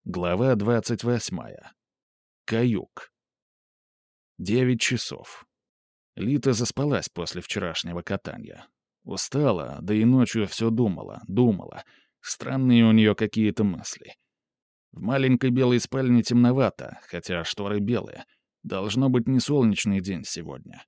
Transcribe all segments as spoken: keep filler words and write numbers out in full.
Глава двадцать восьмая. Каюк. Девять часов. Лита заспалась после вчерашнего катания. Устала, да и ночью все думала, думала. Странные у нее какие-то мысли. В маленькой белой спальне темновато, хотя шторы белые. Должно быть не солнечный день сегодня.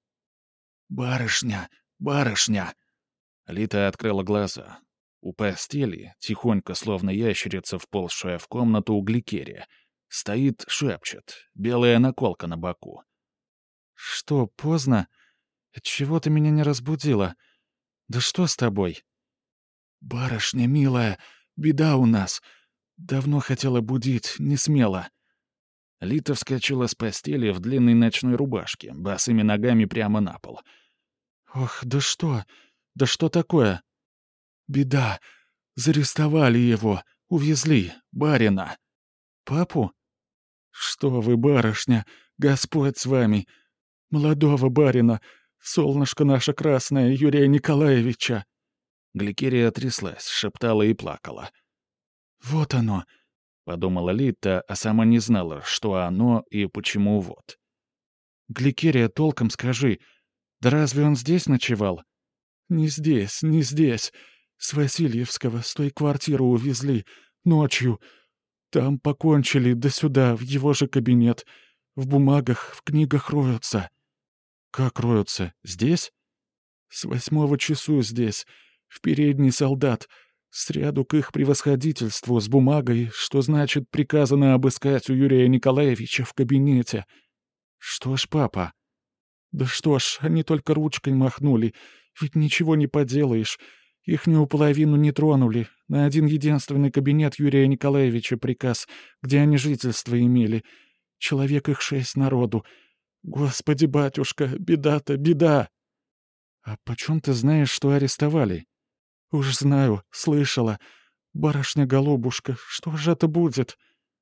«Барышня! Барышня!» Лита открыла глаза. У постели, тихонько, словно ящерица, вползшая в комнату у Гликерия, стоит, шепчет, белая наколка на боку. «Что, поздно? Отчего ты меня не разбудила? Да что с тобой?» «Барышня, милая, беда у нас. Давно хотела будить, не смела». Лита вскочила с постели в длинной ночной рубашке, босыми ногами прямо на пол. «Ох, да что? Да что такое?» «Беда. Зарестовали его. Увезли. Барина». «Папу?» «Что вы, барышня, Господь с вами. Молодого барина, солнышко наше красное, Юрия Николаевича». Гликерия тряслась, шептала и плакала. «Вот оно», — подумала Лита, а сама не знала, что оно и почему вот. «Гликерия, толком скажи, да разве он здесь ночевал?» «Не здесь, не здесь. С Васильевского, с той квартиры увезли. Ночью. Там покончили, да сюда, в его же кабинет. В бумагах, в книгах роются». «Как роются? Здесь?» «С восьмого часу здесь. В передний солдат. Сряду к их превосходительству с бумагой, что значит приказано обыскать у Юрия Николаевича в кабинете». «Что ж, папа?» «Да что ж, они только ручкой махнули. Ведь ничего не поделаешь. Ихнюю половину не тронули. На один единственный кабинет Юрия Николаевича приказ, где они жительство имели. Человек их шесть народу. Господи, батюшка, беда-то, беда!» «А почем ты знаешь, что арестовали?» «Уж знаю, слышала. Барышня-голубушка, что же это будет?»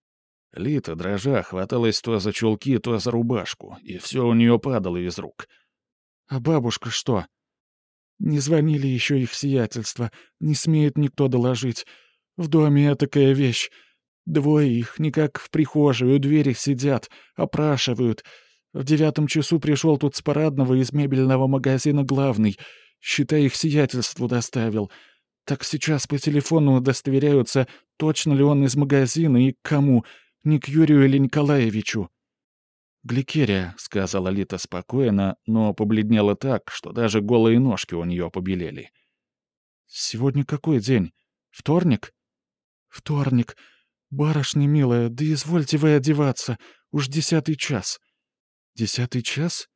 Лита, дрожа, хваталась то за чулки, то за рубашку, и все у нее падало из рук. «А бабушка что?» «Не звонили еще их сиятельство. Не смеет никто доложить. В доме этакая вещь. Двое их никак в прихожей у двери сидят, опрашивают. В девятом часу пришел тут с парадного из мебельного магазина главный. Считай, их сиятельству доставил. Так сейчас по телефону удостоверяются, точно ли он из магазина и к кому, не к Юрию или Николаевичу». «Гликерия», — сказала Лита спокойно, но побледнела так, что даже голые ножки у нее побелели. «Сегодня какой день? Вторник?» «Вторник. Барышня милая, да извольте вы одеваться. Уж десятый час». «Десятый час?»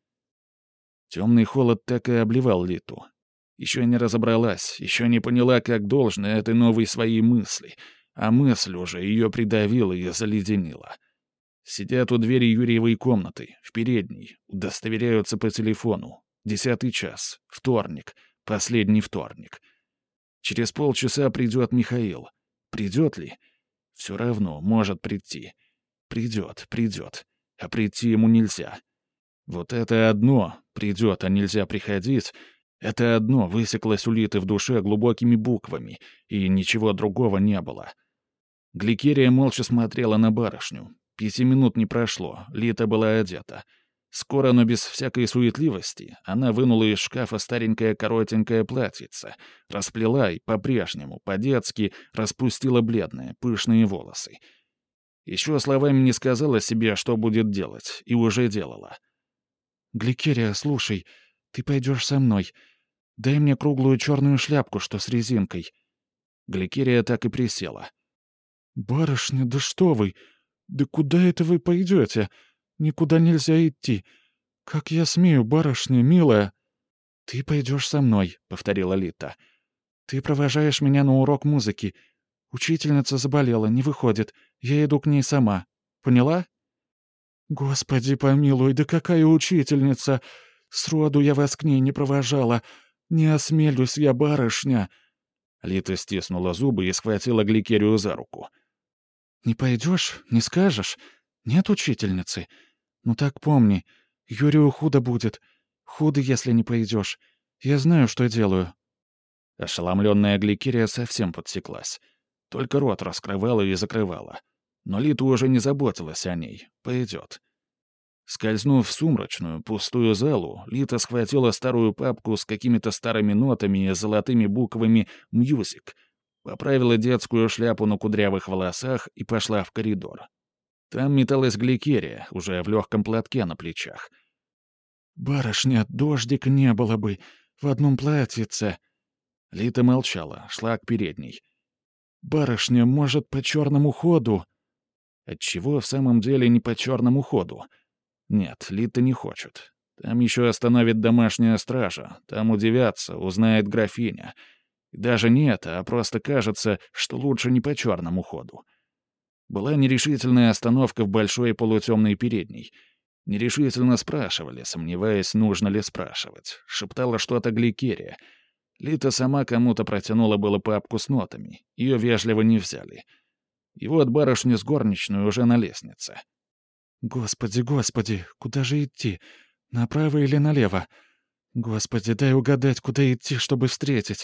Темный холод так и обливал Литу. Еще не разобралась, еще не поняла, как должно этой новой своей мысли, а мысль уже ее придавила и заледенила. Сидят у двери Юрьевой комнаты, в передней, удостоверяются по телефону. Десятый час, вторник, последний вторник. Через полчаса придет Михаил. Придет ли? Все равно, может прийти. Придет, придет. А прийти ему нельзя. Вот это одно, придет, а нельзя приходить, это одно высеклось у Литы в душе глубокими буквами, и ничего другого не было. Гликерия молча смотрела на барышню. Пяти минут не прошло, Лита была одета. Скоро, но без всякой суетливости, она вынула из шкафа старенькое коротенькое платьице, расплела и по-прежнему, по-детски, распустила бледные, пышные волосы. Еще словами не сказала себе, что будет делать, и уже делала. «Гликерия, слушай, ты пойдешь со мной. Дай мне круглую черную шляпку, что с резинкой». Гликерия так и присела. «Барышня, да что вы! Да куда это вы пойдете? Никуда нельзя идти. Как я смею, барышня, милая?» «Ты пойдешь со мной», — повторила Лита. «Ты провожаешь меня на урок музыки. Учительница заболела, не выходит. Я иду к ней сама. Поняла?» «Господи помилуй, да какая учительница! Сроду я вас к ней не провожала. Не осмелюсь я, барышня!» Лита стиснула зубы и схватила Гликерию за руку. «Не пойдешь? Не скажешь? Нет учительницы? Ну так помни, Юрию худо будет. Худо, если не пойдешь. Я знаю, что делаю». Ошеломленная Гликерия совсем подсеклась. Только рот раскрывала и закрывала. Но Лита уже не заботилась о ней. Пойдет. Скользнув в сумрачную, пустую залу, Лита схватила старую папку с какими-то старыми нотами и золотыми буквами «Мьюзик», поправила детскую шляпу на кудрявых волосах и пошла в коридор. Там металась Гликерия, уже в легком платке на плечах. «Барышня, дождик не было бы, в одном платьице». Лита молчала, шла к передней. «Барышня, может, по черному ходу?» Отчего в самом деле не по черному ходу? Нет, Лита не хочет. Там еще остановит домашняя стража, там удивятся, узнает графиня. И даже не это, а просто кажется, что лучше не по черному ходу. Была нерешительная остановка в большой полутемной передней. Нерешительно спрашивали, сомневаясь, нужно ли спрашивать. Шептала что-то Гликерия. Лита сама кому-то протянула было папку с нотами. Ее вежливо не взяли. И вот барышня с горничной уже на лестнице. «Господи, господи, куда же идти? Направо или налево? Господи, дай угадать, куда идти, чтобы встретить».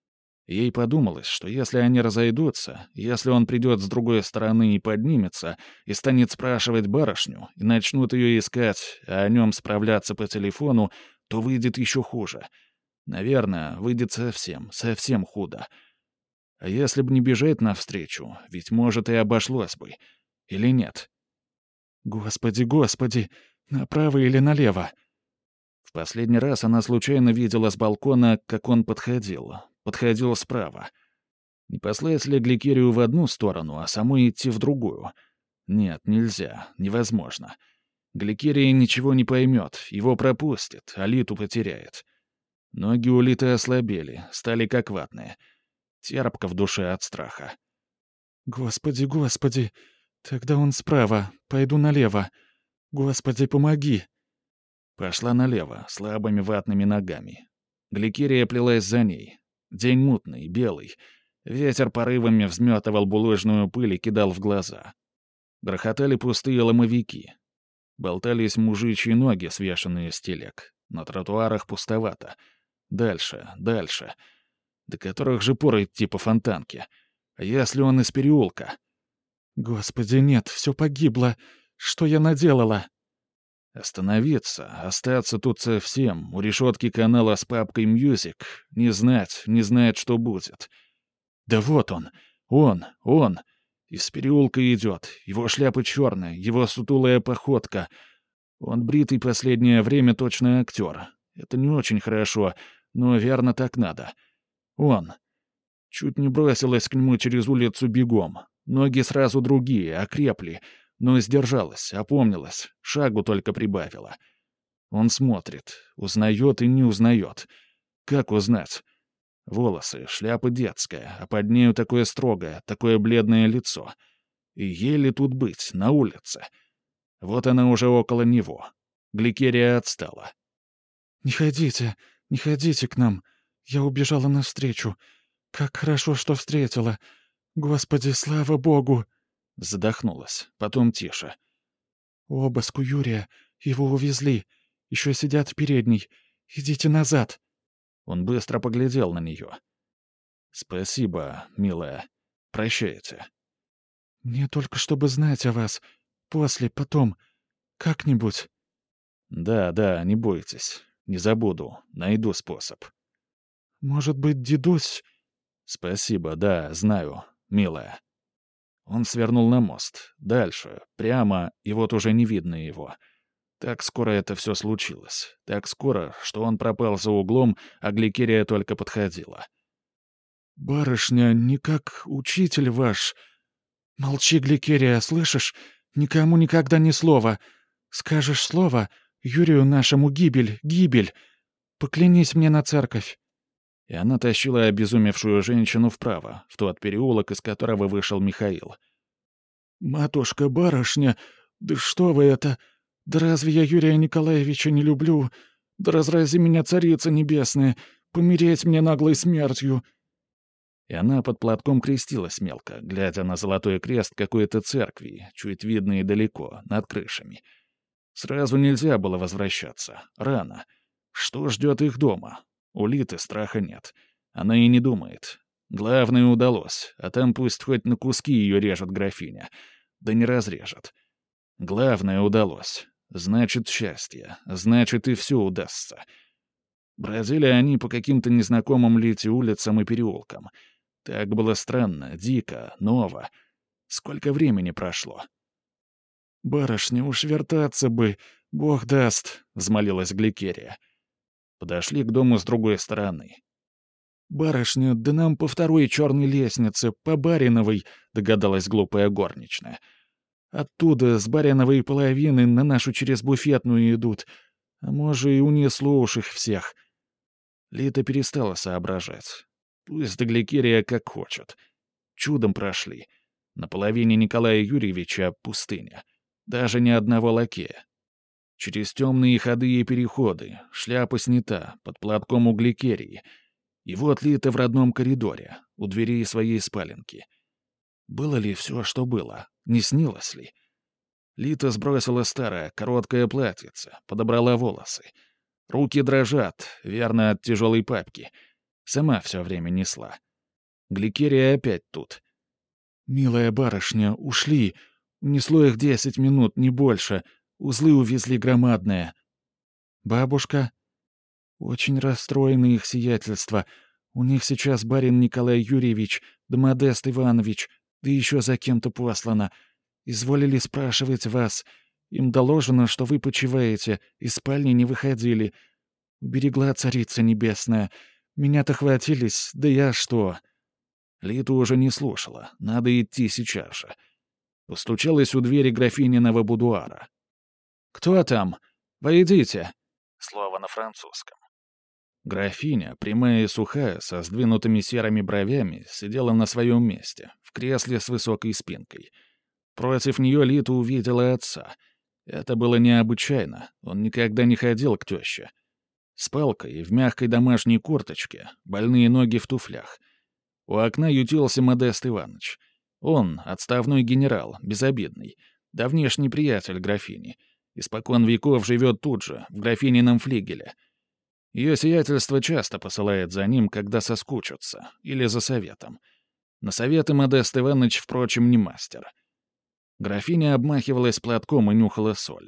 Ей подумалось, что если они разойдутся, если он придет с другой стороны и поднимется, и станет спрашивать барышню, и начнут ее искать, а о нем справляться по телефону, то выйдет еще хуже. Наверное, выйдет совсем, совсем худо. А если бы не бежать навстречу, ведь, может, и обошлось бы. Или нет? «Господи, господи, направо или налево?» В последний раз она случайно видела с балкона, как он подходил. Подходил справа. Не послать ли Гликерию в одну сторону, а самой идти в другую? Нет, нельзя, невозможно. Гликерия ничего не поймет, его пропустит, а Литу потеряет. Ноги у Литы ослабели, стали как ватные. Терпко в душе от страха. «Господи, господи, тогда он справа, пойду налево. Господи, помоги!» Пошла налево, слабыми ватными ногами. Гликерия плелась за ней. День мутный, белый. Ветер порывами взметывал булыжную пыль и кидал в глаза. Грохотали пустые ломовики. Болтались мужичьи ноги, свешенные с телег. На тротуарах пустовато. Дальше, дальше. До которых же пор идти по Фонтанке? А если он из переулка? «Господи, нет, все погибло. Что я наделала?» Остановиться, остаться тут совсем, у решетки канала с папкой «Мьюзик», не знать, не знать, что будет. Да вот он, он, он. Из переулка идет, его шляпа черная, его сутулая походка. Он бритый последнее время точно актер. Это не очень хорошо, но верно так надо. Он. Чуть не бросилась к нему через улицу бегом. Ноги сразу другие, окрепли. Но сдержалась, опомнилась, шагу только прибавила. Он смотрит, узнает и не узнает. Как узнать? Волосы, шляпа детская, а под нею такое строгое, такое бледное лицо. И еле тут быть, на улице. Вот она уже около него. Гликерия отстала. «Не ходите, не ходите к нам. Я убежала навстречу. Как хорошо, что встретила. Господи, слава Богу!» Задохнулась, потом тише. «Обыск у Юрия. Его увезли. Еще сидят в передней. Идите назад». Он быстро поглядел на нее. «Спасибо, милая. Прощайте». «Мне только чтобы знать о вас. После, потом. Как-нибудь». «Да, да, не бойтесь. Не забуду. Найду способ». «Может быть, дедусь?» «Спасибо, да, знаю, милая». Он свернул на мост. Дальше, прямо, и вот уже не видно его. Так скоро это все случилось. Так скоро, что он пропал за углом, а Гликерия только подходила. «Барышня, не как учитель ваш. Молчи, Гликерия, слышишь? Никому никогда ни слова. Скажешь слово, Юрию нашему гибель, гибель. Поклянись мне на церковь». И она тащила обезумевшую женщину вправо, в тот переулок, из которого вышел Михаил. «Матушка-барышня, да что вы это? Да разве я Юрия Николаевича не люблю? Да разрази меня, царица небесная, помереть мне наглой смертью!» И она под платком крестилась мелко, глядя на золотой крест какой-то церкви, чуть видно и далеко, над крышами. Сразу нельзя было возвращаться. Рано. Что ждет их дома? У Литы страха нет. Она и не думает. Главное удалось, а там пусть хоть на куски ее режет графиня. да не разрежет. Главное удалось. Значит, счастье. Значит, и все удастся. Бродили они по каким-то незнакомым Лите улицам и переулкам. Так было странно, дико, ново. Сколько времени прошло? «Барышня, уж вертаться бы, Бог даст», — взмолилась Гликерия. Подошли к дому с другой стороны. «Барышня, да нам по второй черной лестнице, по Бариновой», — догадалась глупая горничная. «Оттуда, с Бариновой половины, на нашу через буфетную идут. А может, и унесло уж их всех». Лита перестала соображать. Пусть да Гликерия как хочет. Чудом прошли. На половине Николая Юрьевича пустыня. Даже ни одного лакея. Через темные ходы и переходы, шляпа снята, под платком у Гликерии. И вот Лита в родном коридоре, у дверей своей спаленки. Было ли все, что было? Не снилось ли? Лита сбросила старое, короткое платьице, подобрала волосы. Руки дрожат, верно, от тяжелой папки. Сама все время несла. Гликерия опять тут. «Милая барышня, ушли. Унесло их десять минут, не больше. Узлы увезли громадные». «Бабушка?» «Очень расстроены их сиятельства. У них сейчас барин Николай Юрьевич, да Модест Иванович, да еще за кем-то послано. Изволили спрашивать вас. Им доложено, что вы почиваете, из спальни не выходили. Уберегла Царица Небесная. Меня-то хватились, да я что?» Литу уже не слушала, надо идти сейчас же. Постучалась у двери графининого будуара. «Кто там? Войдите!» Слово на французском. Графиня, прямая и сухая, со сдвинутыми серыми бровями, сидела на своем месте, в кресле с высокой спинкой. Против нее Лита увидела отца. Это было необычайно, он никогда не ходил к теще. С палкой, в мягкой домашней курточке, больные ноги в туфлях. У окна ютился Модест Иванович. Он — отставной генерал, безобидный, давнешний приятель графини. Испокон веков живет тут же, в графинином флигеле. Ее сиятельство часто посылает за ним, когда соскучатся, или за советом. На советы Модест Иванович, впрочем, не мастер. Графиня обмахивалась платком и нюхала соль.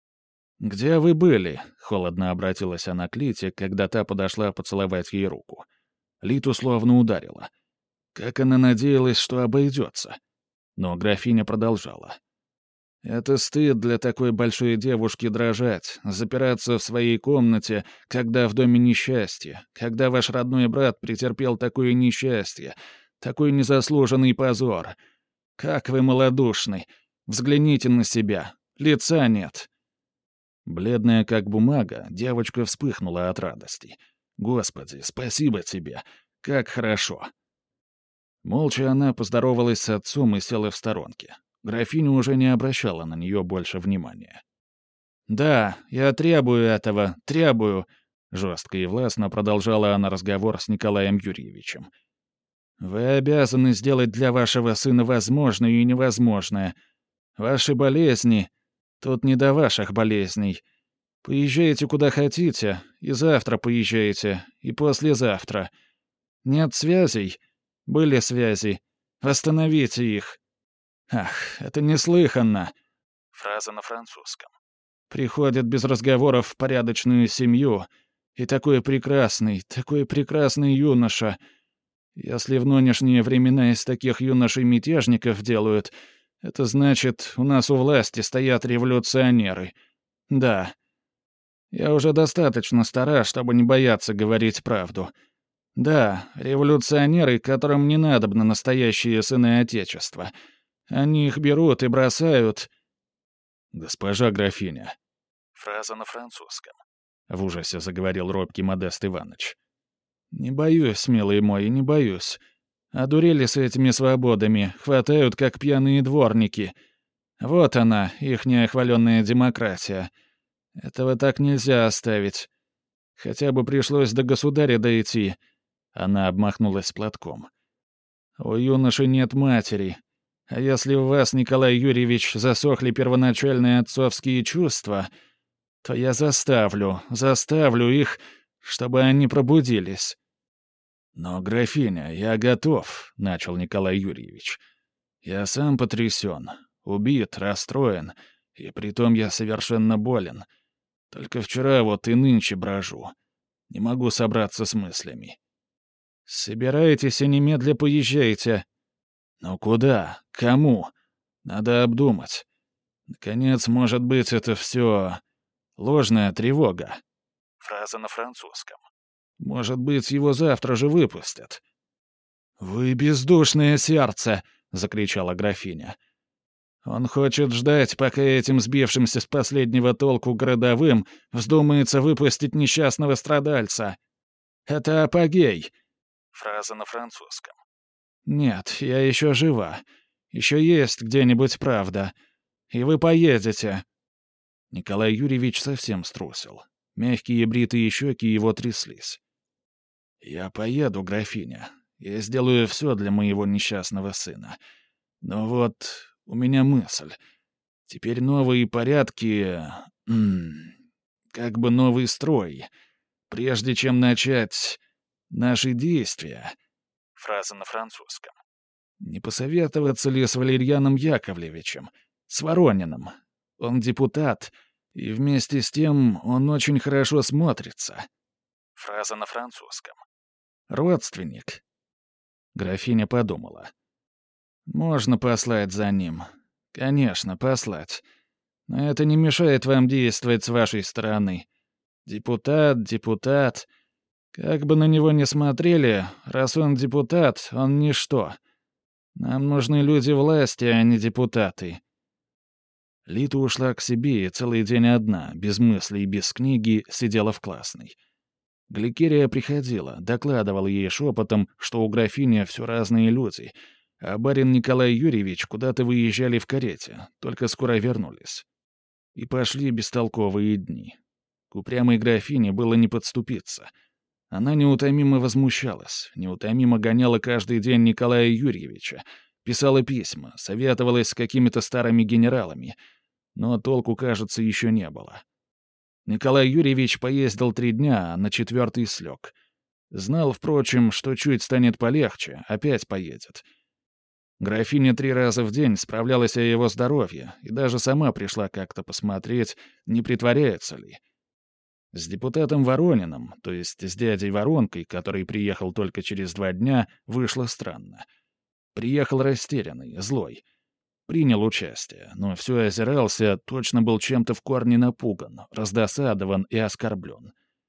«Где вы были?» — холодно обратилась она к Лите, когда та подошла поцеловать ей руку. Литу словно ударила. Как она надеялась, что обойдется. Но графиня продолжала. «Это стыд для такой большой девушки дрожать, запираться в своей комнате, когда в доме несчастье, когда ваш родной брат претерпел такое несчастье, такой незаслуженный позор. Как вы малодушны! Взгляните на себя, лица нет!» Бледная как бумага, девочка вспыхнула от радости. «Господи, спасибо тебе! Как хорошо!» Молча она поздоровалась с отцом и села в сторонке. Графиня уже не обращала на нее больше внимания. «Да, я требую этого, требую», — жестко и властно продолжала она разговор с Николаем Юрьевичем. «Вы обязаны сделать для вашего сына возможное и невозможное. Ваши болезни... Тут не до ваших болезней. Поезжайте куда хотите, и завтра поезжайте, и послезавтра. Нет связей? Были связи. Восстановите их. Ах, это неслыханно. Фраза на французском. Приходят без разговоров в порядочную семью. И такой прекрасный, такой прекрасный юноша. Если в нынешние времена из таких юношей-мятежников делают, это значит, у нас у власти стоят революционеры. Да. Я уже достаточно стара, чтобы не бояться говорить правду. Да, революционеры, которым не надобно настоящие сыны Отечества. Они их берут и бросают... «Госпожа графиня». Фраза на французском. В ужасе заговорил робкий Модест Иванович. «Не боюсь, милый мой, не боюсь. Одурели с этими свободами, хватают, как пьяные дворники. Вот она, ихняя хваленная демократия. Этого так нельзя оставить. Хотя бы пришлось до государя дойти». Она обмахнулась платком. «У юноши нет матери. А если у вас, Николай Юрьевич, засохли первоначальные отцовские чувства, то я заставлю, заставлю их, чтобы они пробудились». «Но, графиня, я готов», — начал Николай Юрьевич. «Я сам потрясен. Убит, расстроен, и притом я совершенно болен. Только вчера вот и нынче брожу. Не могу собраться с мыслями. Собираетесь и немедля поезжаете. Но куда? Кому? Надо обдумать. Наконец, может быть, это все ложная тревога. Фраза на французском. Может быть, его завтра же выпустят. «Вы бездушное сердце!» — закричала графиня. «Он хочет ждать, пока этим сбившимся с последнего толку городовым вздумается выпустить несчастного страдальца. Это апогей!» Фраза на французском. «Нет, я еще жива. Еще есть где-нибудь правда. И вы поедете». Николай Юрьевич совсем струсил. Мягкие бритые щеки его тряслись. «Я поеду, графиня. Я сделаю все для моего несчастного сына. Но вот у меня мысль. Теперь новые порядки... М -м, как бы новый строй. Прежде чем начать наши действия...» Фраза на французском. «Не посоветоваться ли с Валерьяном Яковлевичем? С Ворониным? Он депутат, и вместе с тем он очень хорошо смотрится». Фраза на французском. «Родственник». Графиня подумала. «Можно послать за ним. Конечно, послать. Но это не мешает вам действовать с вашей стороны. Депутат, депутат. Как бы на него ни смотрели, раз он депутат, он ничто. Нам нужны люди власти, а не депутаты». Лита ушла к себе и целый день одна, без мыслей и без книги, сидела в классной. Гликерия приходила, докладывала ей шепотом, что у графини все разные люди, а барин Николай Юрьевич куда-то выезжали в карете, только скоро вернулись. И пошли бестолковые дни. К упрямой графине было не подступиться. Она неутомимо возмущалась, неутомимо гоняла каждый день Николая Юрьевича, писала письма, советовалась с какими-то старыми генералами, но толку, кажется, еще не было. Николай Юрьевич поездил три дня, а на четвертый слег. Знал, впрочем, что чуть станет полегче, опять поедет. Графиня три раза в день справлялась о его здоровье и даже сама пришла как-то посмотреть, не притворяется ли. С депутатом Ворониным, то есть с дядей Воронкой, который приехал только через два дня, вышло странно. Приехал растерянный, злой. Принял участие, но все озирался, точно был чем-то в корне напуган, раздосадован и оскорблен.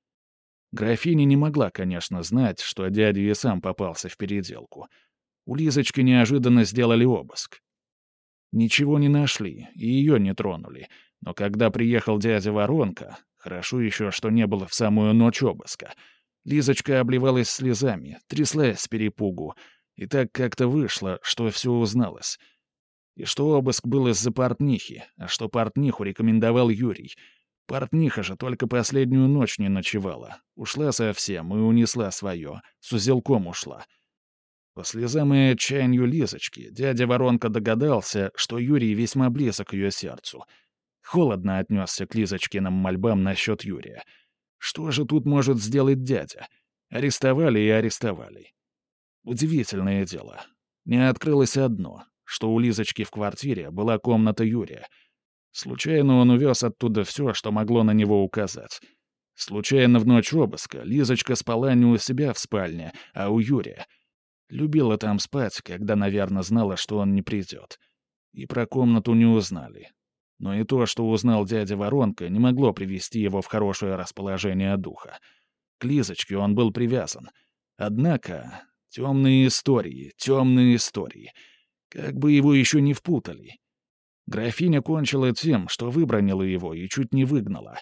Графиня не могла, конечно, знать, что дядя и сам попался в переделку. У Лизочки неожиданно сделали обыск. Ничего не нашли, и ее не тронули, но когда приехал дядя Воронка, хорошо еще, что не было в самую ночь обыска, Лизочка обливалась слезами, тряслась с перепугу, и так как-то вышло, что все узналось. И что обыск был из-за портнихи, а что портниху рекомендовал Юрий. Портниха же только последнюю ночь не ночевала. Ушла совсем и унесла свое, с узелком ушла. По слезам и отчаянию Лизочки дядя Воронка догадался, что Юрий весьма близок к ее сердцу. Холодно отнесся к Лизочкиным мольбам насчет Юрия. Что же тут может сделать дядя? Арестовали и арестовали. Удивительное дело. Не открылось одно, что у Лизочки в квартире была комната Юрия. Случайно он увез оттуда все, что могло на него указать. Случайно в ночь обыска Лизочка спала не у себя в спальне, а у Юрия. Любила там спать, когда, наверное, знала, что он не придет. И про комнату не узнали. Но и то, что узнал дядя Воронка, не могло привести его в хорошее расположение духа. К Лизочке он был привязан. Однако темные истории, темные истории. Как бы его еще не впутали. Графиня кончила тем, что выбронила его и чуть не выгнала.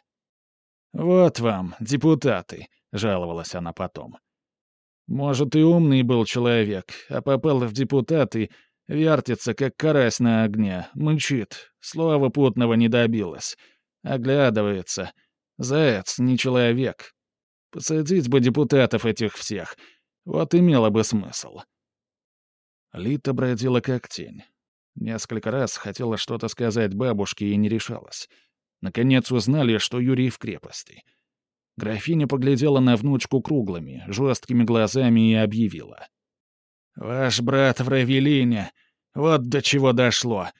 «Вот вам, депутаты», — жаловалась она потом. «Может, и умный был человек, а попал в депутаты, вертится, как карась на огне, мычит, слова путного не добилась, оглядывается. Заяц, не человек. Посадить бы депутатов этих всех, вот имело бы смысл». Лита бродила как тень. Несколько раз хотела что-то сказать бабушке и не решалась. Наконец узнали, что Юрий в крепости. Графиня поглядела на внучку круглыми, жесткими глазами и объявила. «Ваш брат в Равелине. Вот до чего дошло.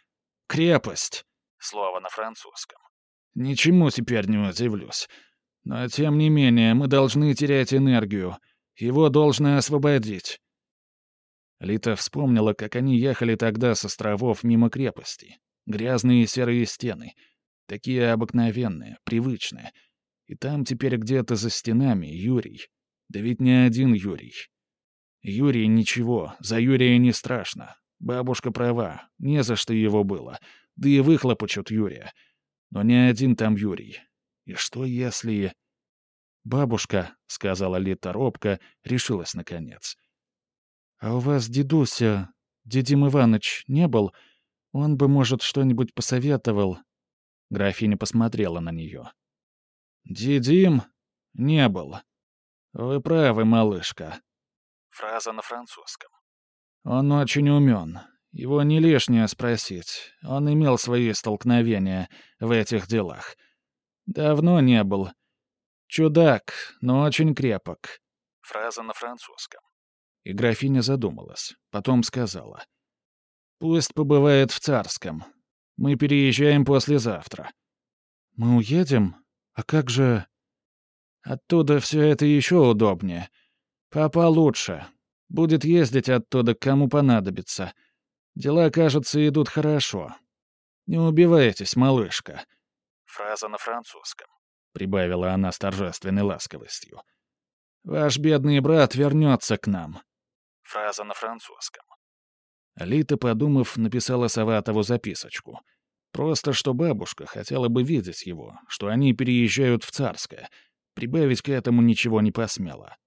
Крепость. Слово на французском. Ничему теперь не удивлюсь. Но, тем не менее, мы должны терять энергию. Его должны освободить. Лита вспомнила, как они ехали тогда с островов мимо крепости. Грязные серые стены. Такие обыкновенные, привычные. И там теперь где-то за стенами Юрий. Да ведь не один Юрий. Юрий ничего, за Юрия не страшно. Бабушка права, не за что его было. Да и выхлопочут Юрия. Но не один там Юрий. И что если... «Бабушка», — сказала Лита робко, решилась наконец. «А у вас дедуся, Дедим Иваныч, не был? Он бы, может, что-нибудь посоветовал». Графиня посмотрела на нее. «Дедим? Не был. Вы правы, малышка». Фраза на французском. «Он очень умен. Его не лишнее спросить. Он имел свои столкновения в этих делах. Давно не был. Чудак, но очень крепок». Фраза на французском. И графиня задумалась. Потом сказала. «Пусть побывает в Царском. Мы переезжаем послезавтра». «Мы уедем? А как же...» «Оттуда все это еще удобнее. Папа лучше. Будет ездить оттуда, к кому понадобится. Дела, кажется, идут хорошо. Не убивайтесь, малышка». Фраза на французском. Прибавила она с торжественной ласковостью. «Ваш бедный брат вернется к нам». Фраза на французском. Лита, подумав, написала Саватову записочку. Просто, что бабушка хотела бы видеть его, что они переезжают в Царское. Прибавить к этому ничего не посмела.